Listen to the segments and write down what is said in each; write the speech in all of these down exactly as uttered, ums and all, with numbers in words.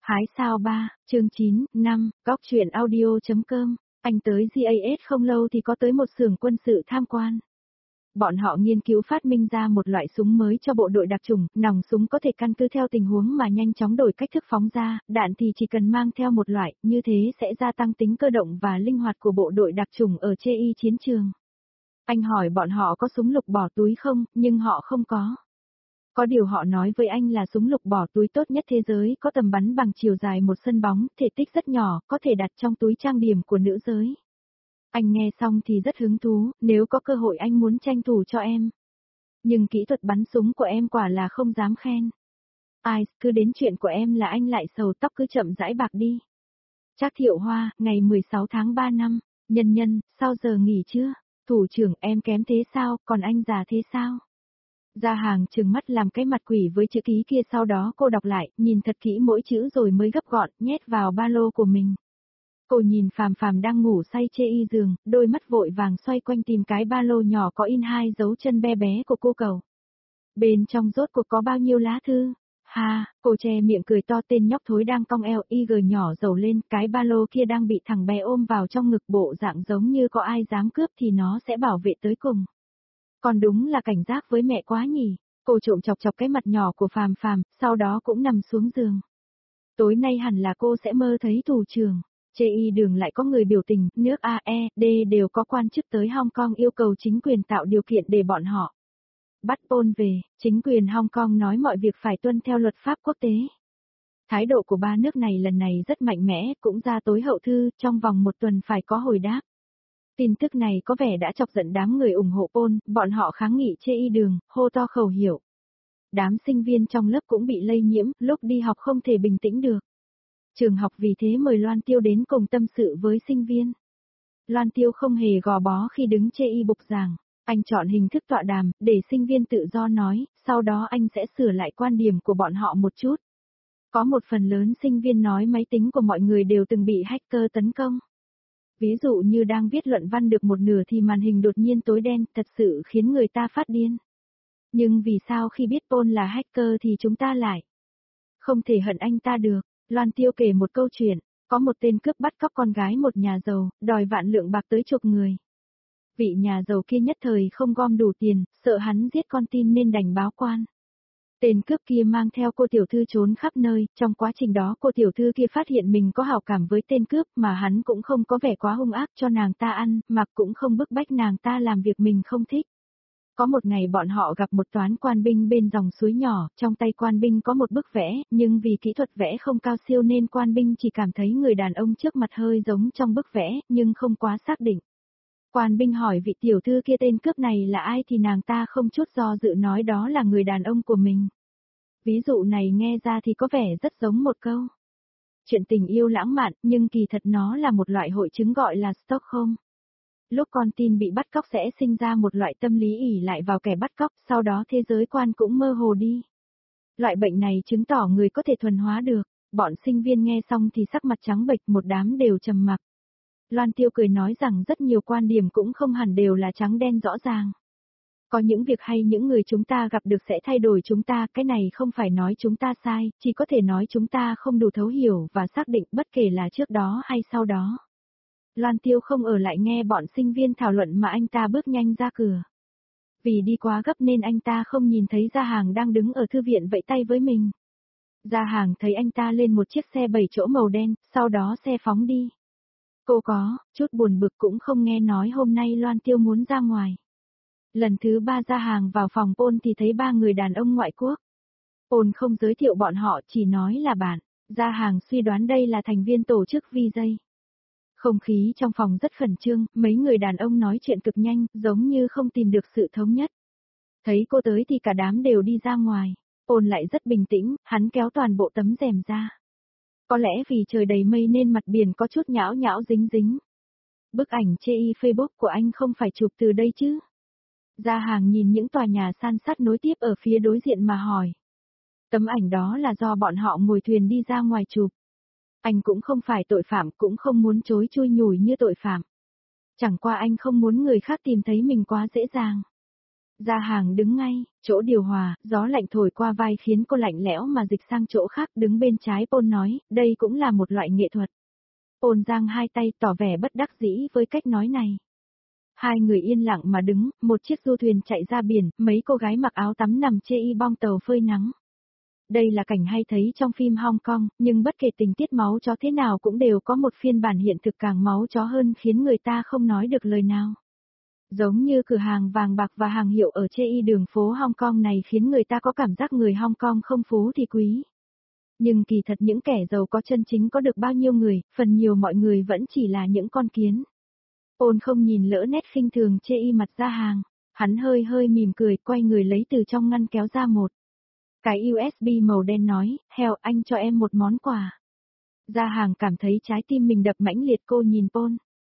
Hái sao ba, chương chín, năm, góc truyện audio.com, anh tới giê a ét không lâu thì có tới một xưởng quân sự tham quan. Bọn họ nghiên cứu phát minh ra một loại súng mới cho bộ đội đặc chủng, nòng súng có thể căn cứ theo tình huống mà nhanh chóng đổi cách thức phóng ra, đạn thì chỉ cần mang theo một loại, như thế sẽ gia tăng tính cơ động và linh hoạt của bộ đội đặc chủng ở chê y chiến trường. Anh hỏi bọn họ có súng lục bỏ túi không, nhưng họ không có. Có điều họ nói với anh là súng lục bỏ túi tốt nhất thế giới, có tầm bắn bằng chiều dài một sân bóng, thể tích rất nhỏ, có thể đặt trong túi trang điểm của nữ giới. Anh nghe xong thì rất hứng thú, nếu có cơ hội anh muốn tranh thủ cho em. Nhưng kỹ thuật bắn súng của em quả là không dám khen. Ai, cứ đến chuyện của em là anh lại sầu tóc, cứ chậm rãi bạc đi. Trác Thiệu Hoa, ngày mười sáu tháng ba năm, nhân nhân, sao giờ nghỉ chưa? Thủ trưởng, em kém thế sao, còn anh già thế sao? Gia Hàng trừng mắt làm cái mặt quỷ với chữ ký kia, sau đó cô đọc lại, nhìn thật kỹ mỗi chữ rồi mới gấp gọn, nhét vào ba lô của mình. Cô nhìn Phàm Phàm đang ngủ say chê y giường, đôi mắt vội vàng xoay quanh tìm cái ba lô nhỏ có in hai dấu chân bé bé của cô cậu. Bên trong rốt cuộc có bao nhiêu lá thư? Ha, cô che miệng cười to, tên nhóc thối đang cong eo y gờ nhỏ dầu lên, cái ba lô kia đang bị thằng bé ôm vào trong ngực, bộ dạng giống như có ai dám cướp thì nó sẽ bảo vệ tới cùng. Còn đúng là cảnh giác với mẹ quá nhỉ. Cô trộm chọc chọc cái mặt nhỏ của Phàm Phàm, sau đó cũng nằm xuống giường. Tối nay hẳn là cô sẽ mơ thấy thủ trưởng. Chê y đường lại có người biểu tình, nước a e đê đều có quan chức tới Hong Kong yêu cầu chính quyền tạo điều kiện để bọn họ bắt Paul về. Chính quyền Hong Kong nói mọi việc phải tuân theo luật pháp quốc tế. Thái độ của ba nước này lần này rất mạnh mẽ, cũng ra tối hậu thư, trong vòng một tuần phải có hồi đáp. Tin tức này có vẻ đã chọc giận đám người ủng hộ Paul, bọn họ kháng nghị chê y đường, hô to khẩu hiệu. Đám sinh viên trong lớp cũng bị lây nhiễm, lúc đi học không thể bình tĩnh được. Trường học vì thế mời Loan Tiêu đến cùng tâm sự với sinh viên. Loan Tiêu không hề gò bó khi đứng chê y bục giảng, anh chọn hình thức tọa đàm, để sinh viên tự do nói, sau đó anh sẽ sửa lại quan điểm của bọn họ một chút. Có một phần lớn sinh viên nói máy tính của mọi người đều từng bị hacker tấn công. Ví dụ như đang viết luận văn được một nửa thì màn hình đột nhiên tối đen, thật sự khiến người ta phát điên. Nhưng vì sao khi biết Paul là hacker thì chúng ta lại không thể hận anh ta được? Loan Tiêu kể một câu chuyện, có một tên cướp bắt cóc con gái một nhà giàu, đòi vạn lượng bạc tới chục người. Vị nhà giàu kia nhất thời không gom đủ tiền, sợ hắn giết con tin nên đành báo quan. Tên cướp kia mang theo cô tiểu thư trốn khắp nơi, trong quá trình đó cô tiểu thư kia phát hiện mình có hảo cảm với tên cướp, mà hắn cũng không có vẻ quá hung ác cho nàng ta ăn, mặc cũng không bức bách nàng ta làm việc mình không thích. Có một ngày bọn họ gặp một toán quan binh bên dòng suối nhỏ, trong tay quan binh có một bức vẽ, nhưng vì kỹ thuật vẽ không cao siêu nên quan binh chỉ cảm thấy người đàn ông trước mặt hơi giống trong bức vẽ, nhưng không quá xác định. Quan binh hỏi vị tiểu thư kia tên cướp này là ai thì nàng ta không chút do dự nói đó là người đàn ông của mình. Ví dụ này nghe ra thì có vẻ rất giống một câu chuyện tình yêu lãng mạn, nhưng kỳ thật nó là một loại hội chứng gọi là Stockholm. Lúc con tin bị bắt cóc sẽ sinh ra một loại tâm lý ỷ lại vào kẻ bắt cóc, sau đó thế giới quan cũng mơ hồ đi. Loại bệnh này chứng tỏ người có thể thuần hóa được. Bọn sinh viên nghe xong thì sắc mặt trắng bệch, một đám đều trầm mặc. Loan Tiêu cười nói rằng rất nhiều quan điểm cũng không hẳn đều là trắng đen rõ ràng. Có những việc hay những người chúng ta gặp được sẽ thay đổi chúng ta, cái này không phải nói chúng ta sai, chỉ có thể nói chúng ta không đủ thấu hiểu và xác định bất kể là trước đó hay sau đó. Loan Tiêu không ở lại nghe bọn sinh viên thảo luận mà anh ta bước nhanh ra cửa. Vì đi quá gấp nên anh ta không nhìn thấy Gia Hàng đang đứng ở thư viện vẫy tay với mình. Gia Hàng thấy anh ta lên một chiếc xe bảy chỗ màu đen, sau đó xe phóng đi. Cô có chút buồn bực cũng không nghe nói hôm nay Loan Tiêu muốn ra ngoài. Lần thứ ba Gia Hàng vào phòng Paul thì thấy ba người đàn ông ngoại quốc. Paul không giới thiệu bọn họ, chỉ nói là bạn. Gia Hàng suy đoán đây là thành viên tổ chức vi gi. Không khí trong phòng rất khẩn trương, mấy người đàn ông nói chuyện cực nhanh, giống như không tìm được sự thống nhất. Thấy cô tới thì cả đám đều đi ra ngoài. Paul lại rất bình tĩnh, hắn kéo toàn bộ tấm rèm ra. Có lẽ vì trời đầy mây nên mặt biển có chút nhão nhão dính dính. Bức ảnh chê y Facebook của anh không phải chụp từ đây chứ? Gia Hàng nhìn những tòa nhà san sát nối tiếp ở phía đối diện mà hỏi. Tấm ảnh đó là do bọn họ ngồi thuyền đi ra ngoài chụp. Anh cũng không phải tội phạm, cũng không muốn chối chui nhủi như tội phạm. Chẳng qua anh không muốn người khác tìm thấy mình quá dễ dàng. Ra hàng đứng ngay, chỗ điều hòa, gió lạnh thổi qua vai khiến cô lạnh lẽo mà dịch sang chỗ khác, đứng bên trái Paul nói, đây cũng là một loại nghệ thuật. Paul giang hai tay tỏ vẻ bất đắc dĩ với cách nói này. Hai người yên lặng mà đứng, một chiếc du thuyền chạy ra biển, mấy cô gái mặc áo tắm nằm chê y bong tàu phơi nắng. Đây là cảnh hay thấy trong phim Hong Kong, nhưng bất kể tình tiết máu chó thế nào cũng đều có một phiên bản hiện thực càng máu chó hơn khiến người ta không nói được lời nào. Giống như cửa hàng vàng bạc và hàng hiệu ở chê y đường phố Hong Kong này khiến người ta có cảm giác người Hong Kong không phú thì quý. Nhưng kỳ thật những kẻ giàu có chân chính có được bao nhiêu người, phần nhiều mọi người vẫn chỉ là những con kiến. Paul không nhìn lỡ nét khinh thường chê y mặt Ra Hàng, hắn hơi hơi mỉm cười, quay người lấy từ trong ngăn kéo ra một cái u ét bê màu đen nói, heo anh cho em một món quà. Ra Hàng cảm thấy trái tim mình đập mãnh liệt, cô nhìn Paul.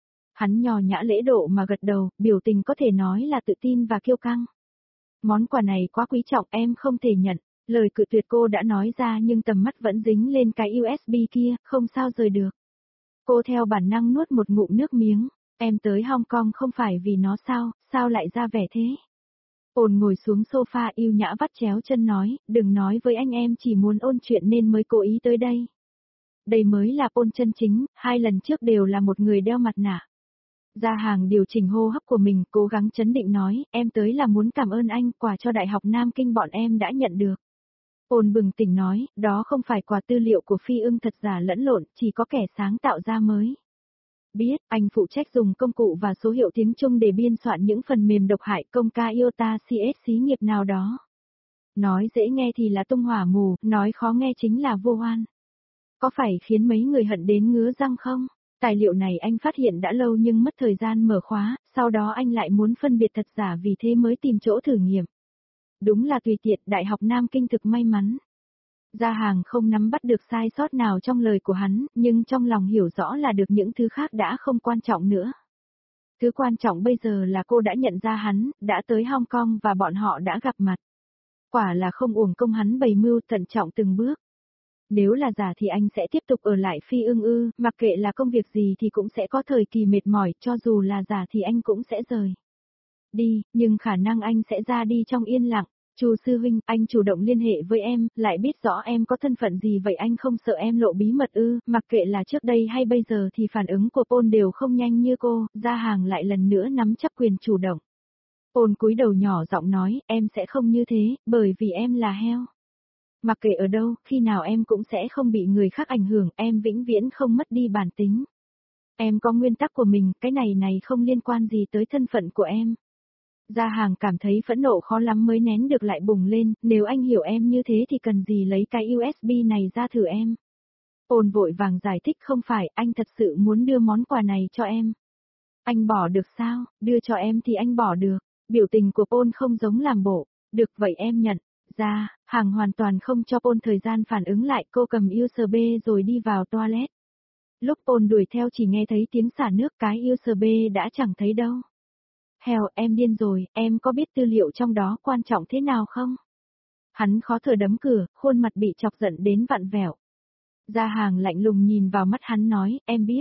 Hắn nhò nhã lễ độ mà gật đầu, biểu tình có thể nói là tự tin và kiêu căng. Món quà này quá quý trọng, em không thể nhận. Lời cự tuyệt cô đã nói ra nhưng tầm mắt vẫn dính lên cái u ét bê kia, không sao rời được. Cô theo bản năng nuốt một ngụm nước miếng. Em tới Hong Kong không phải vì nó sao, sao lại ra vẻ thế? Paul ngồi xuống sofa yêu nhã vắt chéo chân nói, đừng nói với anh em chỉ muốn ôn chuyện nên mới cố ý tới đây. Đây mới là Paul chân chính, hai lần trước đều là một người đeo mặt nạ. Ra Hàng điều chỉnh hô hấp của mình, cố gắng chấn định nói, em tới là muốn cảm ơn anh, quà cho Đại học Nam Kinh bọn em đã nhận được. Paul bừng tỉnh nói, đó không phải quà tư liệu của Phi Ưng thật giả lẫn lộn, chỉ có kẻ sáng tạo ra mới. Biết, anh phụ trách dùng công cụ và số hiệu tiếng Trung để biên soạn những phần mềm độc hại công ca iota xê ét xí nghiệp nào đó. Nói dễ nghe thì là tung hỏa mù, nói khó nghe chính là vô oan. Có phải khiến mấy người hận đến ngứa răng không? Tài liệu này anh phát hiện đã lâu nhưng mất thời gian mở khóa, sau đó anh lại muốn phân biệt thật giả vì thế mới tìm chỗ thử nghiệm. Đúng là tùy tiện, Đại học Nam Kinh thực may mắn. Ra Hàng không nắm bắt được sai sót nào trong lời của hắn, nhưng trong lòng hiểu rõ là được những thứ khác đã không quan trọng nữa. Thứ quan trọng bây giờ là cô đã nhận ra hắn, đã tới Hong Kong và bọn họ đã gặp mặt. Quả là không uổng công hắn bày mưu thận trọng từng bước. Nếu là giả thì anh sẽ tiếp tục ở lại Phi Ưng ư, mặc kệ là công việc gì thì cũng sẽ có thời kỳ mệt mỏi, cho dù là giả thì anh cũng sẽ rời đi, nhưng khả năng anh sẽ ra đi trong yên lặng. Chu sư huynh, anh chủ động liên hệ với em, lại biết rõ em có thân phận gì vậy anh không sợ em lộ bí mật ư, mặc kệ là trước đây hay bây giờ thì phản ứng của Paul đều không nhanh như cô, Ra Hàng lại lần nữa nắm chắc quyền chủ động. Paul cúi đầu nhỏ giọng nói, em sẽ không như thế, bởi vì em là heo. Mặc kệ ở đâu, khi nào em cũng sẽ không bị người khác ảnh hưởng, em vĩnh viễn không mất đi bản tính. Em có nguyên tắc của mình, cái này này không liên quan gì tới thân phận của em. Ra Hàng cảm thấy phẫn nộ khó lắm mới nén được lại bùng lên, nếu anh hiểu em như thế thì cần gì lấy cái u ét bê này ra thử em. Paul vội vàng giải thích không phải, anh thật sự muốn đưa món quà này cho em. Anh bỏ được sao, đưa cho em thì anh bỏ được, biểu tình của Paul không giống làm bộ, được vậy em nhận. Ra, Hàng hoàn toàn không cho Paul thời gian phản ứng lại, cô cầm u ét bê rồi đi vào toilet. Lúc Paul đuổi theo chỉ nghe thấy tiếng xả nước, cái u ét bê đã chẳng thấy đâu. Heo, em điên rồi, em có biết tư liệu trong đó quan trọng thế nào không? Hắn khó thở đấm cửa, khuôn mặt bị chọc giận đến vặn vẹo. Ra Hàng lạnh lùng nhìn vào mắt hắn nói, em biết.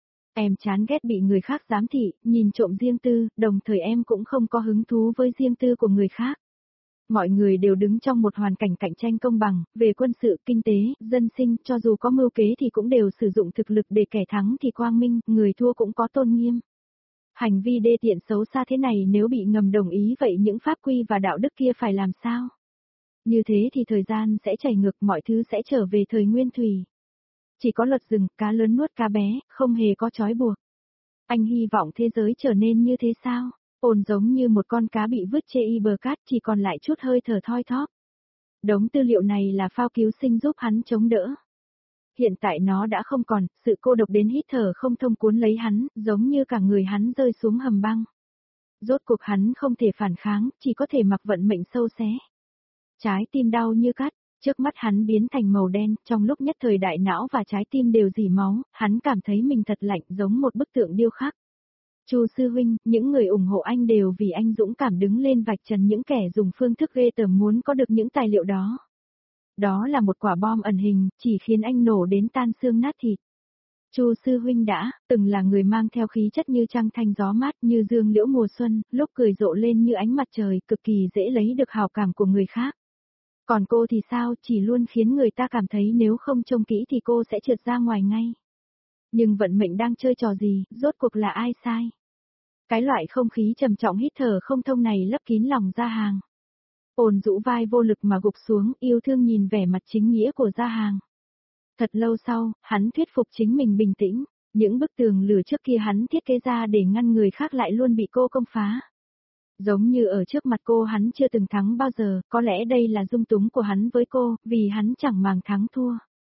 Em chán ghét bị người khác giám thị, nhìn trộm riêng tư, đồng thời em cũng không có hứng thú với riêng tư của người khác. Mọi người đều đứng trong một hoàn cảnh cạnh tranh công bằng, về quân sự, kinh tế, dân sinh, cho dù có mưu kế thì cũng đều sử dụng thực lực để kẻ thắng thì quang minh, người thua cũng có tôn nghiêm. Hành vi đê tiện xấu xa thế này nếu bị ngầm đồng ý vậy những pháp quy và đạo đức kia phải làm sao? Như thế thì thời gian sẽ chảy ngược, mọi thứ sẽ trở về thời nguyên thủy. Chỉ có luật rừng, cá lớn nuốt cá bé, không hề có trói buộc. Anh hy vọng thế giới trở nên như thế sao? Ôn giống như một con cá bị vứt chê y bờ cát chỉ còn lại chút hơi thở thoi thóp. Đống tư liệu này là phao cứu sinh giúp hắn chống đỡ. Hiện tại nó đã không còn, sự cô độc đến hít thở không thông cuốn lấy hắn, giống như cả người hắn rơi xuống hầm băng. Rốt cuộc hắn không thể phản kháng, chỉ có thể mặc vận mệnh sâu xé. Trái tim đau như cắt, trước mắt hắn biến thành màu đen, trong lúc nhất thời đại não và trái tim đều rỉ máu, hắn cảm thấy mình thật lạnh giống một bức tượng điêu khắc. Chu sư huynh, những người ủng hộ anh đều vì anh dũng cảm đứng lên vạch trần những kẻ dùng phương thức ghê tởm muốn có được những tài liệu đó. Đó là một quả bom ẩn hình, chỉ khiến anh nổ đến tan xương nát thịt. Chu sư huynh đã, từng là người mang theo khí chất như trăng thanh gió mát, như dương liễu mùa xuân, lúc cười rộ lên như ánh mặt trời, cực kỳ dễ lấy được hào cảm của người khác. Còn cô thì sao, chỉ luôn khiến người ta cảm thấy nếu không trông kỹ thì cô sẽ trượt ra ngoài ngay. Nhưng vận mệnh đang chơi trò gì, rốt cuộc là ai sai? Cái loại không khí trầm trọng hít thở không thông này lấp kín lòng Gia Hàng. Ôn rũ vai vô lực mà gục xuống, yêu thương nhìn vẻ mặt chính nghĩa của Gia Hàng. Thật lâu sau, hắn thuyết phục chính mình bình tĩnh, những bức tường lửa trước kia hắn thiết kế ra để ngăn người khác lại luôn bị cô công phá. Giống như ở trước mặt cô hắn chưa từng thắng bao giờ, có lẽ đây là dung túng của hắn với cô, vì hắn chẳng màng thắng thua.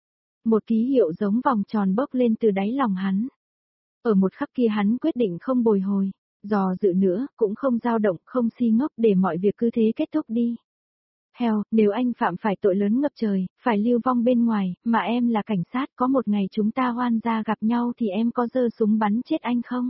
Một ký hiệu giống vòng tròn bốc lên từ đáy lòng hắn. Ở một khắc kia hắn quyết định không bồi hồi, dò dự nữa, cũng không dao động, không si ngốc để mọi việc cứ thế kết thúc đi. Heo, nếu anh phạm phải tội lớn ngập trời, phải lưu vong bên ngoài, mà em là cảnh sát, có một ngày chúng ta oan gia gặp nhau thì em có giơ súng bắn chết anh không?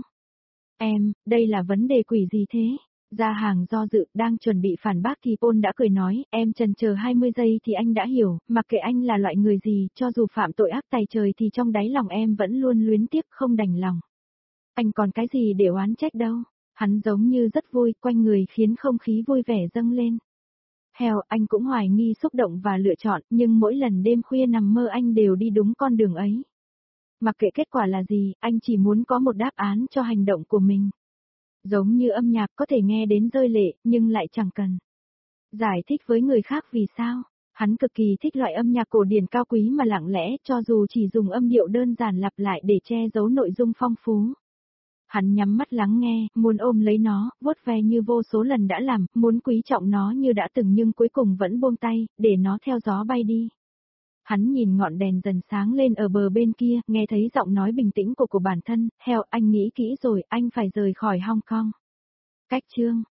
Em, đây là vấn đề quỷ gì thế? Gia Hàng do dự, đang chuẩn bị phản bác thì Paul đã cười nói, em chần chờ hai mươi giây thì anh đã hiểu, mặc kệ anh là loại người gì, cho dù phạm tội ác tày trời thì trong đáy lòng em vẫn luôn luyến tiếc không đành lòng. Anh còn cái gì để oán trách đâu? Hắn giống như rất vui, quanh người khiến không khí vui vẻ dâng lên. Heo, anh cũng hoài nghi xúc động và lựa chọn, nhưng mỗi lần đêm khuya nằm mơ anh đều đi đúng con đường ấy. Mặc kệ kết quả là gì, anh chỉ muốn có một đáp án cho hành động của mình. Giống như âm nhạc có thể nghe đến rơi lệ, nhưng lại chẳng cần giải thích với người khác vì sao. Hắn cực kỳ thích loại âm nhạc cổ điển cao quý mà lặng lẽ, cho dù chỉ dùng âm điệu đơn giản lặp lại để che giấu nội dung phong phú. Hắn nhắm mắt lắng nghe, muốn ôm lấy nó, vuốt ve như vô số lần đã làm, muốn quý trọng nó như đã từng nhưng cuối cùng vẫn buông tay, để nó theo gió bay đi. Hắn nhìn ngọn đèn dần sáng lên ở bờ bên kia, nghe thấy giọng nói bình tĩnh của của bản thân, Heo, anh nghĩ kỹ rồi, anh phải rời khỏi Hong Kong. Cách chương